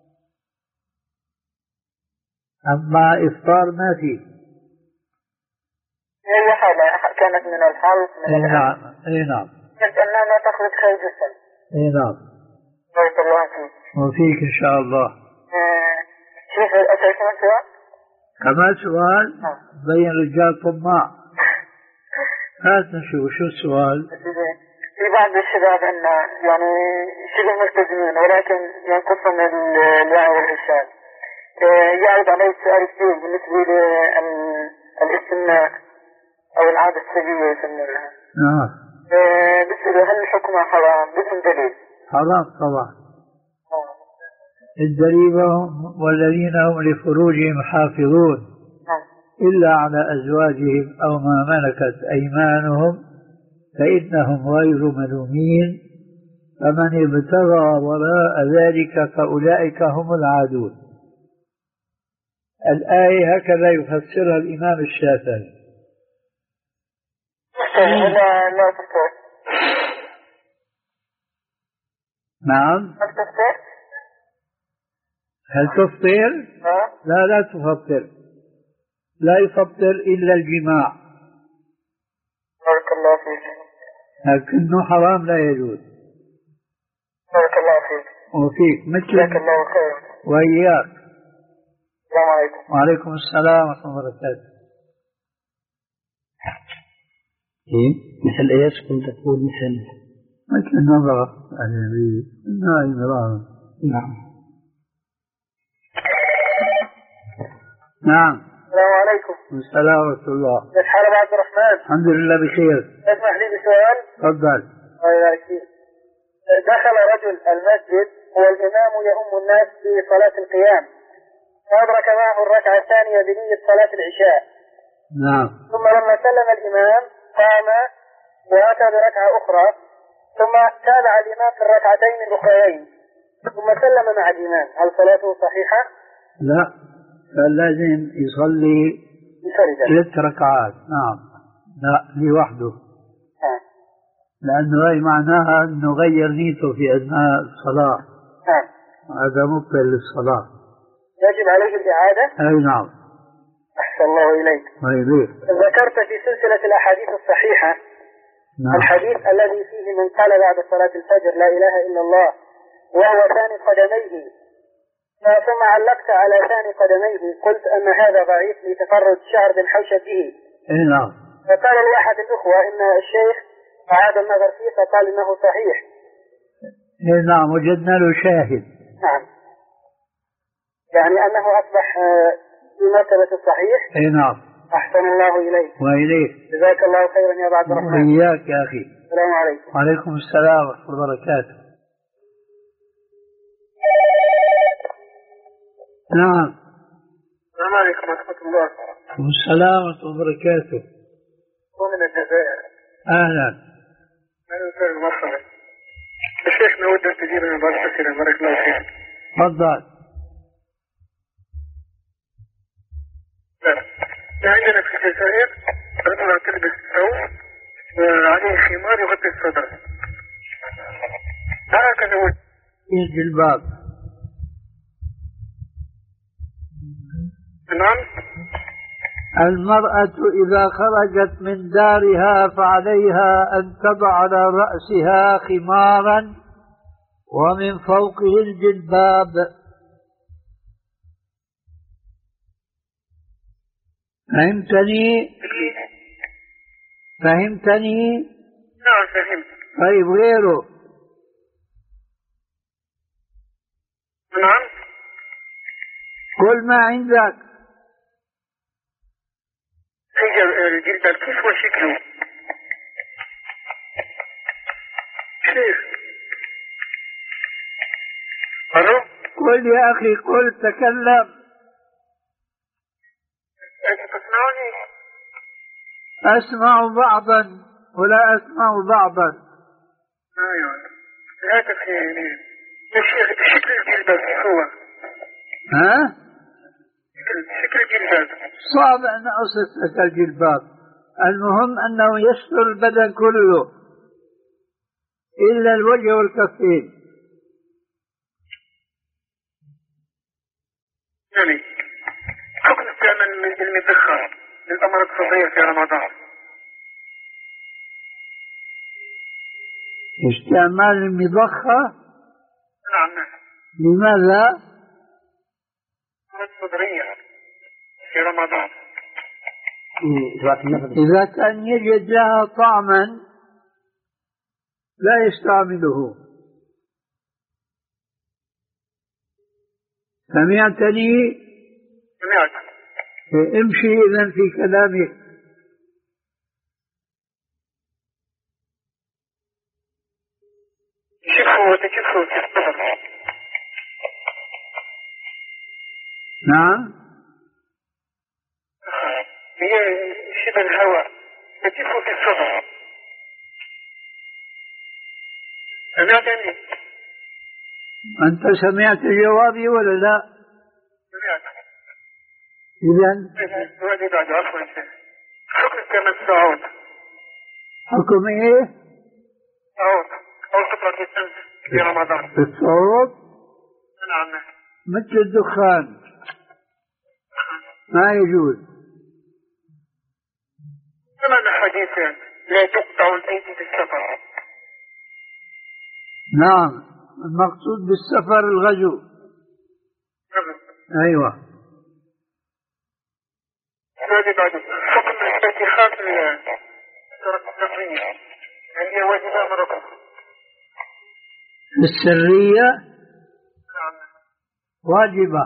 أما إفطار ما فيه. هي حالة كانت من الحلق من إيه نعم إيه نعم. أنها ما تخرج خارج السن. إيه نعم. بارك الله فيك. وفيك إن شاء الله. شوف أسأل كمان سؤال. كمان سؤال؟ بين رجال طماع. هات نشوف شو السؤال. في بعض الشباب أن يعني شبه ملتزمين ولكن ينقصهم الوعي والإرشاد. يعرض عليه السؤال كثير بالنسبة للاستمناء أو العادة السرية يسمونها. نعم. بسأله هل حكمها حرام بدون دليل؟ حرام طبعا. الدليل والذين هم لفروجهم حافظون إلا على أزواجهم أو ما ملكت أيمانهم فإنهم غير ملومين، فمن ابتغى وراء ذلك فأولئك هم العادون. الآية هكذا يفسرها الإمام الشافعي. لا لا تفطر. نعم. هل تفطر؟ لا لا تفطر، لا يفطر إلا الجماع. بارك الله فيك. لكنه حرام لا يجوز. بارك الله فيك. وفيك مثل. جزاك الله خير. وإياك. السلام عليكم. وعليكم السلام ورحمة الله وبركاته. إيه؟ مثل إيش كنت تقول؟ مثل مثل النظرة الأجنبية إنها إمرأة. نعم. نعم. السلام عليكم. السلام ورحمة الله. كيف حالك عبد الرحمن؟ الحمد لله بخير. اسمح لي بسؤال. تفضل. الله يبارك فيك. دخل رجل المسجد والإمام يؤم الناس في صلاة القيام، فأدرك معه الركعة الثانية بنية صلاة العشاء. نعم. ثم لما سلم الإمام قام وأتى بركعة أخرى، ثم تابع الإمام في الركعتين الأخريين، ثم سلم مع الإمام، هل صلاته صحيحة؟ لا، فلازم يصلي ثلاث ركعات. نعم. لا لوحده. نعم. لأنه هي معناها أنه غير نيته في أثناء الصلاة. نعم. هذا مبطل للصلاة. يجب عليه الإعادة؟ أي نعم. أحسن الله إليك. ويليك. ذكرت في سلسلة الأحاديث الصحيحة نعم. الحديث الذي فيه من قال بعد صلاة الفجر لا إله إلا الله وهو ثاني قدميه، ثم علقت على ثاني قدميه قلت أن هذا ضعيف لتفرد شعر بن حوشب به. اي نعم. فقال لي أحد الأخوة إن الشيخ أعاد النظر فيه فقال إنه صحيح. اي نعم، وجدنا له شاهد. نعم. يعني أنه أصبح في مرتبة الصحيح. اي نعم. أحسن الله إليك. وإليك. جزاك الله خيرا يا عبد الرحمن. وإياك يا أخي. السلام عليكم. وعليكم السلام ورحمة الله وبركاته. نعم. السلام عليكم ورحمة الله. وعليكم السلام ورحمة الله وبركاته. ومن الجزائر. أهلا. أهلا وسهلا مرحبا. الشيخ نود أن تجيبنا بعض الأسئلة بارك الله فيك. تفضل. عندنا في الجزائر رجل تلبس ثوب وعليه خمار يغطي الصدر، هكذا هو الجلباب. نعم. المرأة إذا خرجت من دارها فعليها أن تضع على رأسها خمارا ومن فوقه الجلباب. فهمتني؟ فهمتني؟ نعم فهمت. طيب غيره؟ نعم. كل ما عندك. الجلباب كيف هو شكله؟ كيف؟ ألو؟ قل يا أخي قل، تكلم. أنت تسمعني؟ أسمع بعضا ولا أسمع بعضا. أيوة. هذا في شكل الجلباب هو ها؟ شكل الجلباب صعب أن أوصف لك الجلباب. المهم أنه يستر البدن كله إلا الوجه والكفين. يعني حكم استعمال المدخن للأمراض الصدرية في رمضان. استعمال المضخة؟ نعم. لماذا؟ الأمراض الصدرية في رمضان. إذا كان يجد لها طعما لا يستعمله. سمعتني؟ سمعت. امشي إذن في كلامك. شوفوا وتشوفوا في الصدر. نعم. هي شبه الهواء تشوفوا في الصدر. سمعتني؟ أنت سمعت جوابي ولا لا؟ سمعت. إذن وهذه بعد عفوا حكم استعمال الصعود. حكم إيه؟ صعود أو قطرة الشمس في رمضان. الصعود؟ نعم. مثل الدخان ما يجوز. سمعنا حديثا لا تقطع الأيدي بالسفر. نعم، المقصود بالسفر الغزو. نعم. أيوة. هذه بعد حكم الاتخاذ الطرق التقنية هل هي واجبة أم ركن؟ السرية؟ نعم. واجبة.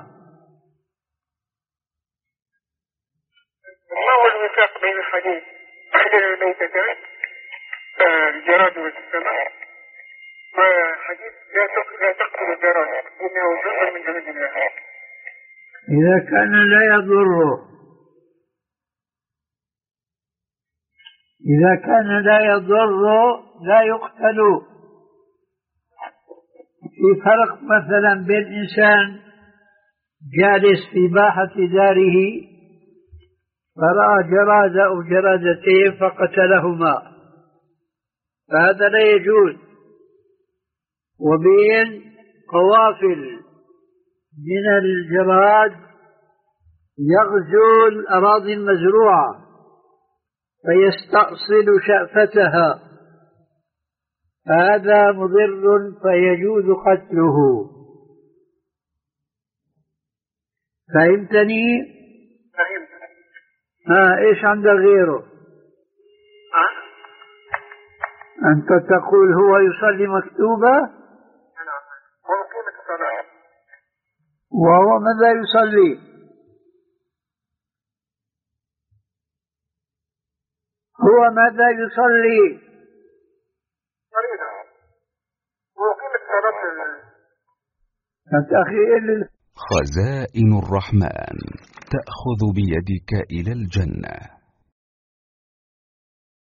ما هو الوفاق بين الحديث أحد الميتتين الجراد والسماء وحديث لا تقتل الجراد إنه جزء من جنود الله؟ إذا كان لا يضره إذا كان لا يضر لا يقتل. في فرق مثلا بين إنسان جالس في باحة داره فرأى جراد أو جرادتين فقتلهما فهذا لا يجوز، وبين قوافل من الجراد يغزو الأراضي المزروعة فيستأصل شأفتها هذا مضر فيجوز قتله. فهمتني؟ فهمت. ها إيش عندك غيره؟ ها؟ أنت تقول هو يصلي مكتوبة؟ نعم. ومقيم الصلاة. وهو ماذا يصلي؟ هو ماذا يصلي؟ فريضة. ومقيم الصلاة. أنت أخي خزائن الرحمن تأخذ بيدك إلى الجنة.